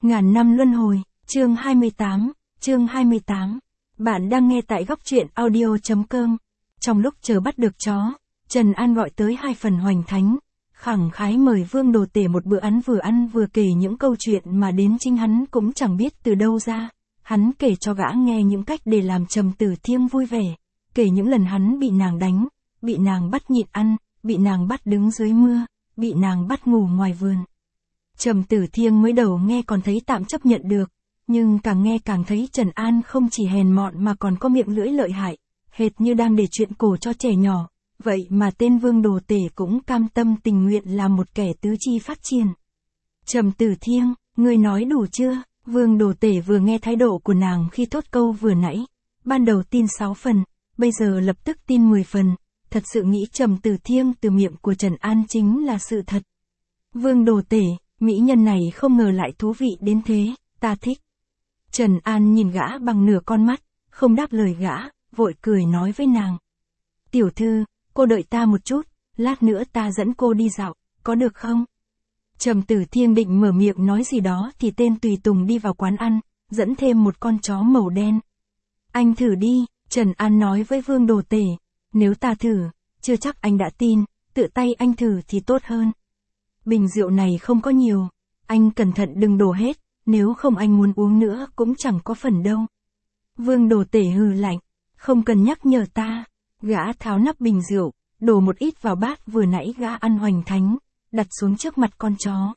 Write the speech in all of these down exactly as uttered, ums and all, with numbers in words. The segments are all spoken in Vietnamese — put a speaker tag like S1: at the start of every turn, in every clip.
S1: Ngàn năm luân hồi, chương hai mươi tám, chương hai mươi tám. Bạn đang nghe tại góc truyện audio.com. Trong lúc chờ bắt được chó, Trần An gọi tới hai phần hoành thánh, khẳng khái mời Vương Đồ Tể một bữa ăn, vừa ăn vừa kể những câu chuyện mà đến chính hắn cũng chẳng biết từ đâu ra. Hắn kể cho gã nghe những cách để làm Trầm Tử Thiêng vui vẻ, kể những lần hắn bị nàng đánh, bị nàng bắt nhịn ăn, bị nàng bắt đứng dưới mưa, bị nàng bắt ngủ ngoài vườn. Trầm Tử Thiêng mới đầu nghe còn thấy tạm chấp nhận được, nhưng càng nghe càng thấy Trần An không chỉ hèn mọn mà còn có miệng lưỡi lợi hại, hệt như đang để chuyện cổ cho trẻ nhỏ. Vậy mà tên Vương Đồ Tể cũng cam tâm tình nguyện làm một kẻ tứ chi phát triển. Trầm Tử Thiêng, ngươi nói đủ chưa? Vương Đồ Tể vừa nghe thái độ của nàng khi thốt câu vừa nãy, ban đầu tin sáu phần, bây giờ lập tức tin mười phần, thật sự nghĩ Trầm Tử Thiêng từ miệng của Trần An chính là sự thật. Vương Đồ Tể, mỹ nhân này không ngờ lại thú vị đến thế, ta thích. Trần An nhìn gã bằng nửa con mắt, không đáp lời gã, vội cười nói với nàng. Tiểu thư, cô đợi ta một chút, lát nữa ta dẫn cô đi dạo, có được không? Trầm Tử Thiêng định mở miệng nói gì đó thì tên tùy tùng đi vào quán ăn, dẫn thêm một con chó màu đen. Anh thử đi, Trần An nói với Vương Đồ Tể, nếu ta thử, chưa chắc anh đã tin, tự tay anh thử thì tốt hơn. Bình rượu này không có nhiều, anh cẩn thận đừng đổ hết, nếu không anh muốn uống nữa cũng chẳng có phần đâu. Vương Đồ Tể hừ lạnh, không cần nhắc nhở ta. Gã tháo nắp bình rượu, đổ một ít vào bát vừa nãy gã ăn hoành thánh, đặt xuống trước mặt con chó.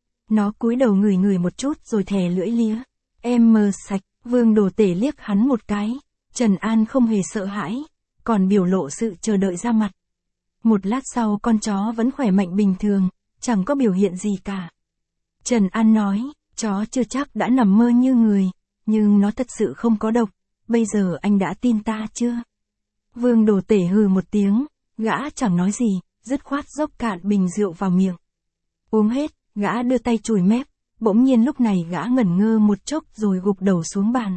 S1: Nó cúi đầu ngửi ngửi một chút rồi thè lưỡi lía. Em mơ sạch, Vương Đồ Tể liếc hắn một cái, Trần An không hề sợ hãi, còn biểu lộ sự chờ đợi ra mặt. Một lát sau con chó vẫn khỏe mạnh bình thường, chẳng có biểu hiện gì cả. Trần An nói, chó chưa chắc đã nằm mơ như người, nhưng nó thật sự không có độc, bây giờ anh đã tin ta chưa? Vương Đồ Tể hừ một tiếng, gã chẳng nói gì, dứt khoát dốc cạn bình rượu vào miệng. Uống hết, gã đưa tay chùi mép, bỗng nhiên lúc này gã ngẩn ngơ một chốc rồi gục đầu xuống bàn.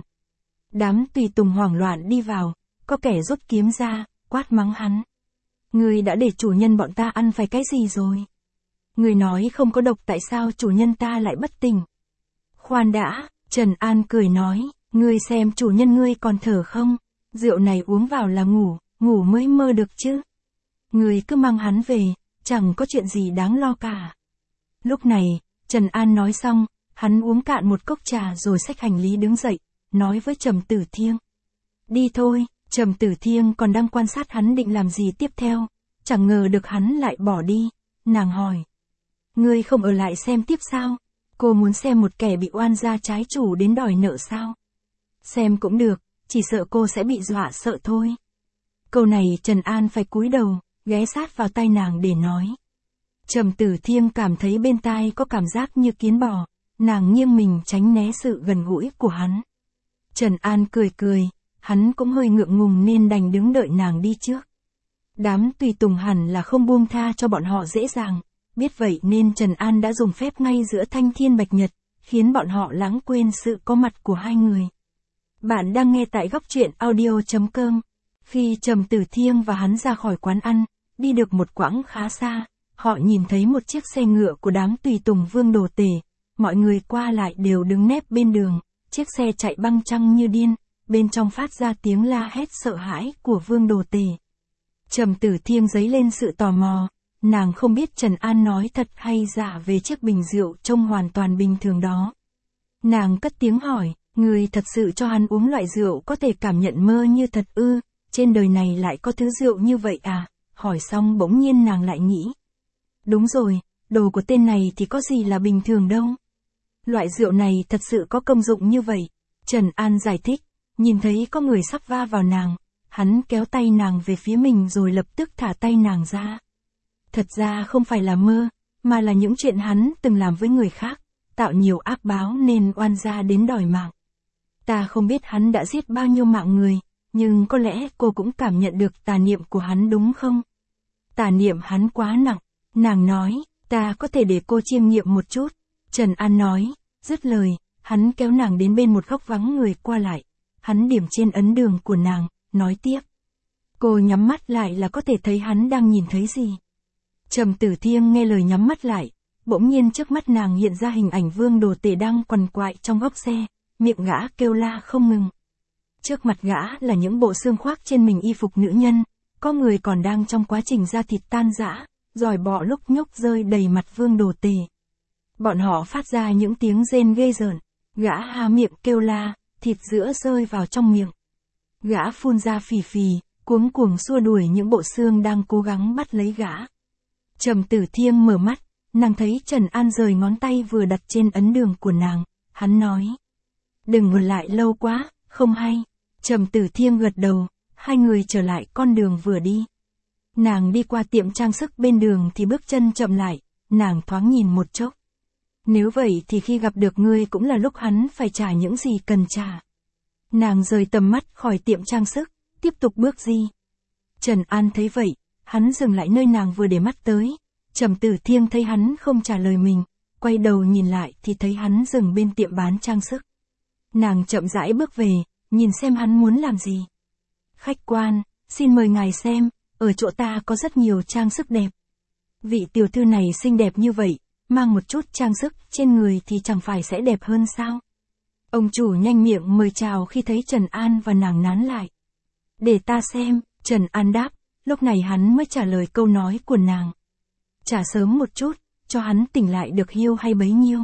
S1: Đám tùy tùng hoảng loạn đi vào, có kẻ rút kiếm ra, quát mắng hắn. Người đã để chủ nhân bọn ta ăn phải cái gì rồi? Người nói không có độc tại sao chủ nhân ta lại bất tỉnh? Khoan đã, Trần An cười nói, ngươi xem chủ nhân ngươi còn thở không? Rượu này uống vào là ngủ, ngủ mới mơ được chứ. Người cứ mang hắn về, chẳng có chuyện gì đáng lo cả. Lúc này, Trần An nói xong, hắn uống cạn một cốc trà rồi xách hành lý đứng dậy, nói với Trầm Tử Thiêng. Đi thôi, Trầm Tử Thiêng còn đang quan sát hắn định làm gì tiếp theo, chẳng ngờ được hắn lại bỏ đi. Nàng hỏi. Ngươi không ở lại xem tiếp sao? Cô muốn xem một kẻ bị oan gia trái chủ đến đòi nợ sao? Xem cũng được, chỉ sợ cô sẽ bị dọa sợ thôi. Câu này Trần An phải cúi đầu, ghé sát vào tai nàng để nói. Trầm Tử Thiêng cảm thấy bên tai có cảm giác như kiến bò, nàng nghiêng mình tránh né sự gần gũi của hắn. Trần An cười cười, hắn cũng hơi ngượng ngùng nên đành đứng đợi nàng đi trước. Đám tùy tùng hẳn là không buông tha cho bọn họ dễ dàng, biết vậy nên Trần An đã dùng phép ngay giữa thanh thiên bạch nhật, khiến bọn họ lãng quên sự có mặt của hai người. Bạn đang nghe tại góc truyện audio.com. Khi Trầm Tử Thiêng và hắn ra khỏi quán ăn, đi được một quãng khá xa, họ nhìn thấy một chiếc xe ngựa của đám tùy tùng Vương Đồ Tể. Mọi người qua lại đều đứng nép bên đường, chiếc xe chạy băng trăng như điên, bên trong phát ra tiếng la hét sợ hãi của Vương Đồ Tể. Trầm Tử Thiêng dấy lên sự tò mò, nàng không biết Trần An nói thật hay giả về chiếc bình rượu trông hoàn toàn bình thường đó. Nàng cất tiếng hỏi. Người thật sự cho hắn uống loại rượu có thể cảm nhận mơ như thật ư, trên đời này lại có thứ rượu như vậy à? Hỏi xong bỗng nhiên nàng lại nghĩ. Đúng rồi, đồ của tên này thì có gì là bình thường đâu. Loại rượu này thật sự có công dụng như vậy. Trần An giải thích, nhìn thấy có người sắp va vào nàng, hắn kéo tay nàng về phía mình rồi lập tức thả tay nàng ra. Thật ra không phải là mơ, mà là những chuyện hắn từng làm với người khác, tạo nhiều ác báo nên oan gia đến đòi mạng. Ta không biết hắn đã giết bao nhiêu mạng người, nhưng có lẽ cô cũng cảm nhận được tà niệm của hắn đúng không? Tà niệm hắn quá nặng, nàng nói, ta có thể để cô chiêm nghiệm một chút. Trần An nói, dứt lời, hắn kéo nàng đến bên một góc vắng người qua lại. Hắn điểm trên ấn đường của nàng, nói tiếp. Cô nhắm mắt lại là có thể thấy hắn đang nhìn thấy gì. Trầm Tử Thiêng nghe lời nhắm mắt lại, bỗng nhiên trước mắt nàng hiện ra hình ảnh Vương Đồ Tể đang quằn quại trong góc xe, miệng gã kêu la không ngừng. Trước mặt gã là những bộ xương khoác trên mình y phục nữ nhân, có người còn đang trong quá trình da thịt tan rã, giòi bọ lúc nhúc rơi đầy mặt Vương Đồ Tể. Bọn họ phát ra những tiếng rên ghê rợn, gã há miệng kêu la, thịt giữa rơi vào trong miệng. Gã phun ra phì phì, cuống cuồng xua đuổi những bộ xương đang cố gắng bắt lấy gã. Trầm Tử Thiêng mở mắt, nàng thấy Trần An rời ngón tay vừa đặt trên ấn đường của nàng, hắn nói. Đừng ngồi lại lâu quá, không hay. Trầm Tử Thiêng gật đầu, hai người trở lại con đường vừa đi. Nàng đi qua tiệm trang sức bên đường thì bước chân chậm lại, nàng thoáng nhìn một chốc. Nếu vậy thì khi gặp được ngươi cũng là lúc hắn phải trả những gì cần trả. Nàng rời tầm mắt khỏi tiệm trang sức, tiếp tục bước đi. Trần An thấy vậy, hắn dừng lại nơi nàng vừa để mắt tới. Trầm Tử Thiêng thấy hắn không trả lời mình, quay đầu nhìn lại thì thấy hắn dừng bên tiệm bán trang sức. Nàng chậm rãi bước về, nhìn xem hắn muốn làm gì. Khách quan, xin mời ngài xem, ở chỗ ta có rất nhiều trang sức đẹp. Vị tiểu thư này xinh đẹp như vậy, mang một chút trang sức trên người thì chẳng phải sẽ đẹp hơn sao? Ông chủ nhanh miệng mời chào khi thấy Trần An và nàng nán lại. Để ta xem, Trần An đáp, lúc này hắn mới trả lời câu nói của nàng. Trả sớm một chút, cho hắn tỉnh lại được hiêu hay bấy nhiêu.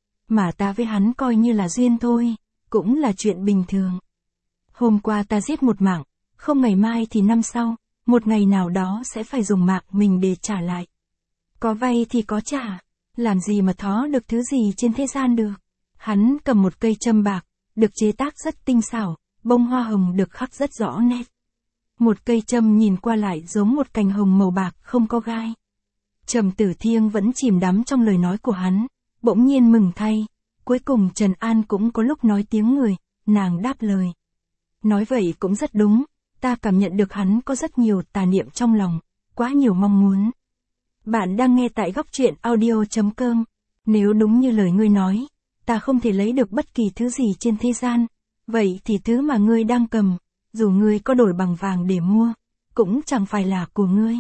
S1: Mà ta với hắn coi như là duyên thôi, cũng là chuyện bình thường. Hôm qua ta giết một mạng, không ngày mai thì năm sau, một ngày nào đó sẽ phải dùng mạng mình để trả lại. Có vay thì có trả, làm gì mà thó được thứ gì trên thế gian được. Hắn cầm một cây châm bạc, được chế tác rất tinh xảo, bông hoa hồng được khắc rất rõ nét. Một cây châm nhìn qua lại giống một cành hồng màu bạc không có gai. Trầm Tử Thiêng vẫn chìm đắm trong lời nói của hắn, bỗng nhiên mừng thay. Cuối cùng Trần An cũng có lúc nói tiếng người, nàng đáp lời. Nói vậy cũng rất đúng, ta cảm nhận được hắn có rất nhiều tà niệm trong lòng, quá nhiều mong muốn. Bạn đang nghe tại góc truyện audio chấm com. Nếu đúng như lời ngươi nói, ta không thể lấy được bất kỳ thứ gì trên thế gian, vậy thì thứ mà ngươi đang cầm, dù ngươi có đổi bằng vàng để mua, cũng chẳng phải là của ngươi.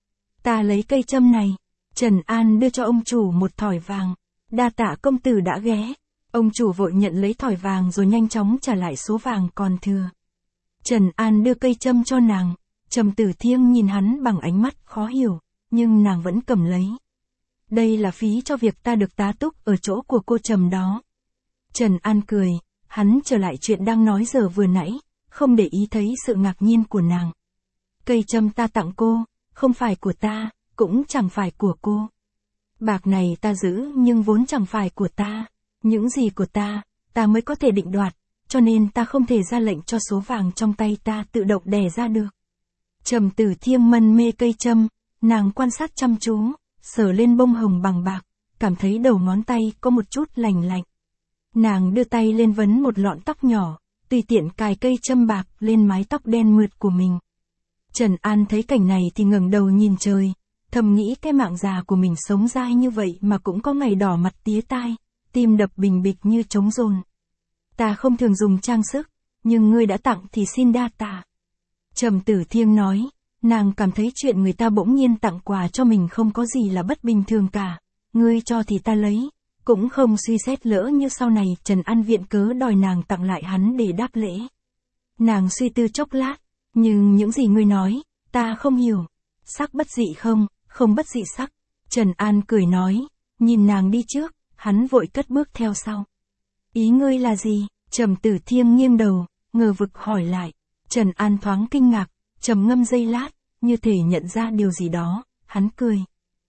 S1: Ta lấy cây châm này. Trần An đưa cho ông chủ một thỏi vàng. Đa tạ công tử đã ghé. Ông chủ vội nhận lấy thỏi vàng rồi nhanh chóng trả lại số vàng còn thừa. Trần An đưa cây châm cho nàng. Trầm Tử Thiêng nhìn hắn bằng ánh mắt khó hiểu, nhưng nàng vẫn cầm lấy. Đây là phí cho việc ta được tá túc ở chỗ của cô Trầm đó. Trần An cười, hắn trở lại chuyện đang nói giờ vừa nãy, không để ý thấy sự ngạc nhiên của nàng. Cây châm ta tặng cô, không phải của ta, cũng chẳng phải của cô. Bạc này ta giữ nhưng vốn chẳng phải của ta. Những gì của ta, ta mới có thể định đoạt, cho nên ta không thể ra lệnh cho số vàng trong tay ta tự động đẻ ra được. Trầm Tử Thiêng mân mê cây châm, nàng quan sát chăm chú, sờ lên bông hồng bằng bạc, cảm thấy đầu ngón tay có một chút lành lạnh. Nàng đưa tay lên vấn một lọn tóc nhỏ, tùy tiện cài cây châm bạc lên mái tóc đen mượt của mình. Trần An thấy cảnh này thì ngẩng đầu nhìn trời, thầm nghĩ cái mạng già của mình sống dai như vậy mà cũng có ngày đỏ mặt tía tai, tim đập bình bịch như trống dồn. Ta không thường dùng trang sức, nhưng ngươi đã tặng thì xin đa tạ. Trầm Tử Thiêng nói, nàng cảm thấy chuyện người ta bỗng nhiên tặng quà cho mình không có gì là bất bình thường cả, ngươi cho thì ta lấy, cũng không suy xét lỡ như sau này Trần An viện cớ đòi nàng tặng lại hắn để đáp lễ. Nàng suy tư chốc lát, nhưng những gì ngươi nói, ta không hiểu. Sắc bất dị không, không bất dị sắc. Trần An cười nói, nhìn nàng đi trước, hắn vội cất bước theo sau. Ý ngươi là gì? Trầm Tử Thiêng nghiêng đầu, ngờ vực hỏi lại. Trần An thoáng kinh ngạc, trầm ngâm giây lát, như thể nhận ra điều gì đó, hắn cười.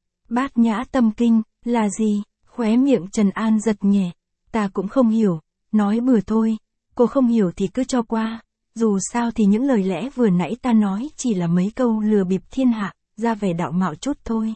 S1: Bát nhã tâm kinh, là gì? Khóe miệng Trần An giật nhẹ, ta cũng không hiểu, nói bừa thôi, cô không hiểu thì cứ cho qua, dù sao thì những lời lẽ vừa nãy ta nói chỉ là mấy câu lừa bịp thiên hạ, ra vẻ đạo mạo chút thôi.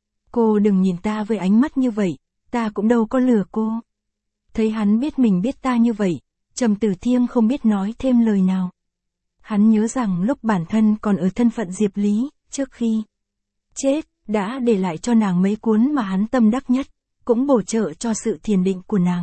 S1: Cô đừng nhìn ta với ánh mắt như vậy, ta cũng đâu có lừa cô. Thấy hắn biết mình biết ta như vậy, Trầm Tử Thiêng không biết nói thêm lời nào. Hắn nhớ rằng lúc bản thân còn ở thân phận Diệp Lý, trước khi chết, đã để lại cho nàng mấy cuốn mà hắn tâm đắc nhất, cũng bổ trợ cho sự thiền định của nàng.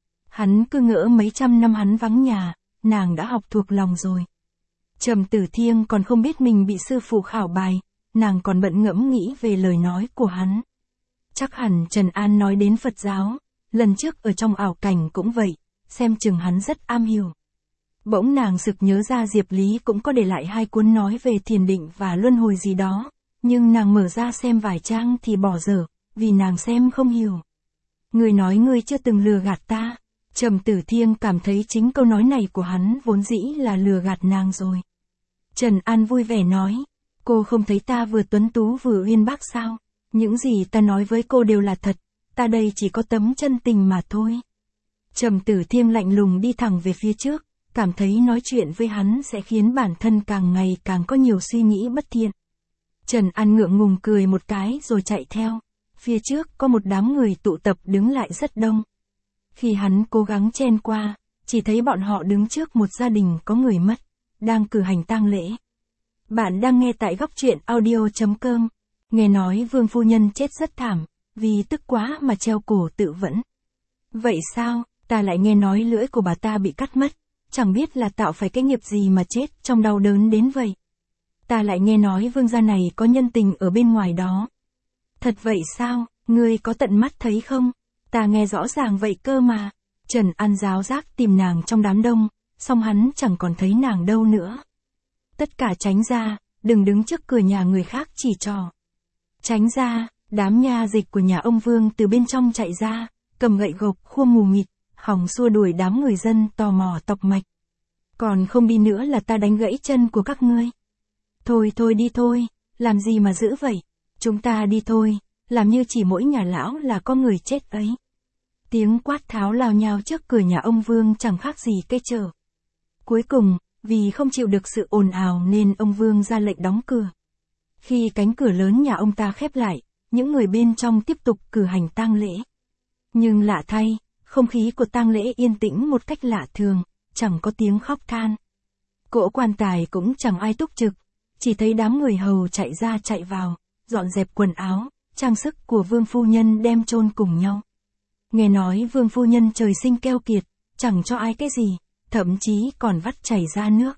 S1: Hắn cứ ngỡ mấy trăm năm hắn vắng nhà, nàng đã học thuộc lòng rồi. Trầm Tử Thiêng còn không biết mình bị sư phụ khảo bài, nàng còn bận ngẫm nghĩ về lời nói của hắn. Chắc hẳn Trần An nói đến Phật giáo, lần trước ở trong ảo cảnh cũng vậy, xem chừng hắn rất am hiểu. Bỗng nàng sực nhớ ra Diệp Lý cũng có để lại hai cuốn nói về thiền định và luân hồi gì đó, nhưng nàng mở ra xem vài trang thì bỏ dở, vì nàng xem không hiểu. Ngươi nói ngươi chưa từng lừa gạt ta. Trầm Tử Thiên cảm thấy chính câu nói này của hắn vốn dĩ là lừa gạt nàng rồi. Trần An vui vẻ nói, cô không thấy ta vừa tuấn tú vừa uyên bác sao? Những gì ta nói với cô đều là thật, ta đây chỉ có tấm chân tình mà thôi. Trầm Tử Thiên lạnh lùng đi thẳng về phía trước, cảm thấy nói chuyện với hắn sẽ khiến bản thân càng ngày càng có nhiều suy nghĩ bất thiện. Trần An ngượng ngùng cười một cái rồi chạy theo. Phía trước có một đám người tụ tập đứng lại rất đông. Khi hắn cố gắng chen qua, chỉ thấy bọn họ đứng trước một gia đình có người mất, đang cử hành tang lễ. Bạn đang nghe tại góc truyện audio chấm com. Nghe nói Vương phu nhân chết rất thảm, vì tức quá mà treo cổ tự vẫn. Vậy sao, ta lại nghe nói lưỡi của bà ta bị cắt mất, chẳng biết là tạo phải cái nghiệp gì mà chết trong đau đớn đến vậy. Ta lại nghe nói Vương gia này có nhân tình ở bên ngoài đó. Thật vậy sao, ngươi có tận mắt thấy không? Ta nghe rõ ràng vậy cơ mà. Trần An giáo giác tìm nàng trong đám đông, song hắn chẳng còn thấy nàng đâu nữa. Tất cả tránh ra, đừng đứng trước cửa nhà người khác chỉ trò. Tránh ra, đám nha dịch của nhà ông Vương từ bên trong chạy ra, cầm gậy gộc khua mù mịt, hòng xua đuổi đám người dân tò mò tọc mạch. Còn không đi nữa là ta đánh gãy chân của các ngươi. Thôi thôi đi thôi, làm gì mà giữ vậy? Chúng ta đi thôi, làm như chỉ mỗi nhà lão là có người chết ấy. Tiếng quát tháo lao nhao trước cửa nhà ông Vương chẳng khác gì cây trở. Cuối cùng, vì không chịu được sự ồn ào nên ông Vương ra lệnh đóng cửa. Khi cánh cửa lớn nhà ông ta khép lại, những người bên trong tiếp tục cử hành tang lễ. Nhưng lạ thay, không khí của tang lễ yên tĩnh một cách lạ thường, chẳng có tiếng khóc than. Cỗ quan tài cũng chẳng ai túc trực, chỉ thấy đám người hầu chạy ra chạy vào, dọn dẹp quần áo, trang sức của Vương phu nhân đem chôn cùng nhau. Nghe nói Vương phu nhân trời sinh keo kiệt, chẳng cho ai cái gì, thậm chí còn vắt chảy ra nước.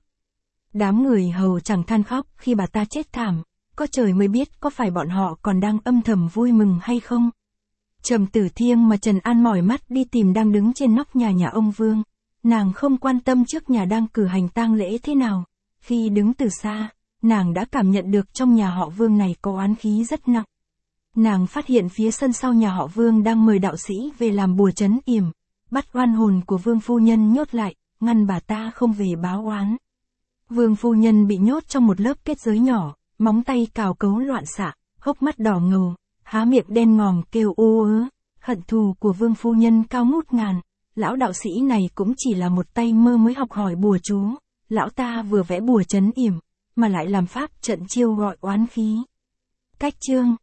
S1: Đám người hầu chẳng than khóc khi bà ta chết thảm, có trời mới biết có phải bọn họ còn đang âm thầm vui mừng hay không. Trầm Tử Thiên mà Trần An mỏi mắt đi tìm đang đứng trên nóc nhà nhà ông Vương, nàng không quan tâm trước nhà đang cử hành tang lễ thế nào, khi đứng từ xa, nàng đã cảm nhận được trong nhà họ Vương này có oán khí rất nặng. Nàng phát hiện phía sân sau nhà họ Vương đang mời đạo sĩ về làm bùa trấn yểm, bắt oan hồn của Vương phu nhân nhốt lại, ngăn bà ta không về báo oán. Vương phu nhân bị nhốt trong một lớp kết giới nhỏ, móng tay cào cấu loạn xạ, hốc mắt đỏ ngầu, há miệng đen ngòm kêu ô ớ. Hận thù của Vương phu nhân cao ngút ngàn, lão đạo sĩ này cũng chỉ là một tay mơ mới học hỏi bùa chú, lão ta vừa vẽ bùa trấn yểm, mà lại làm pháp trận chiêu gọi oán khí. Cách chương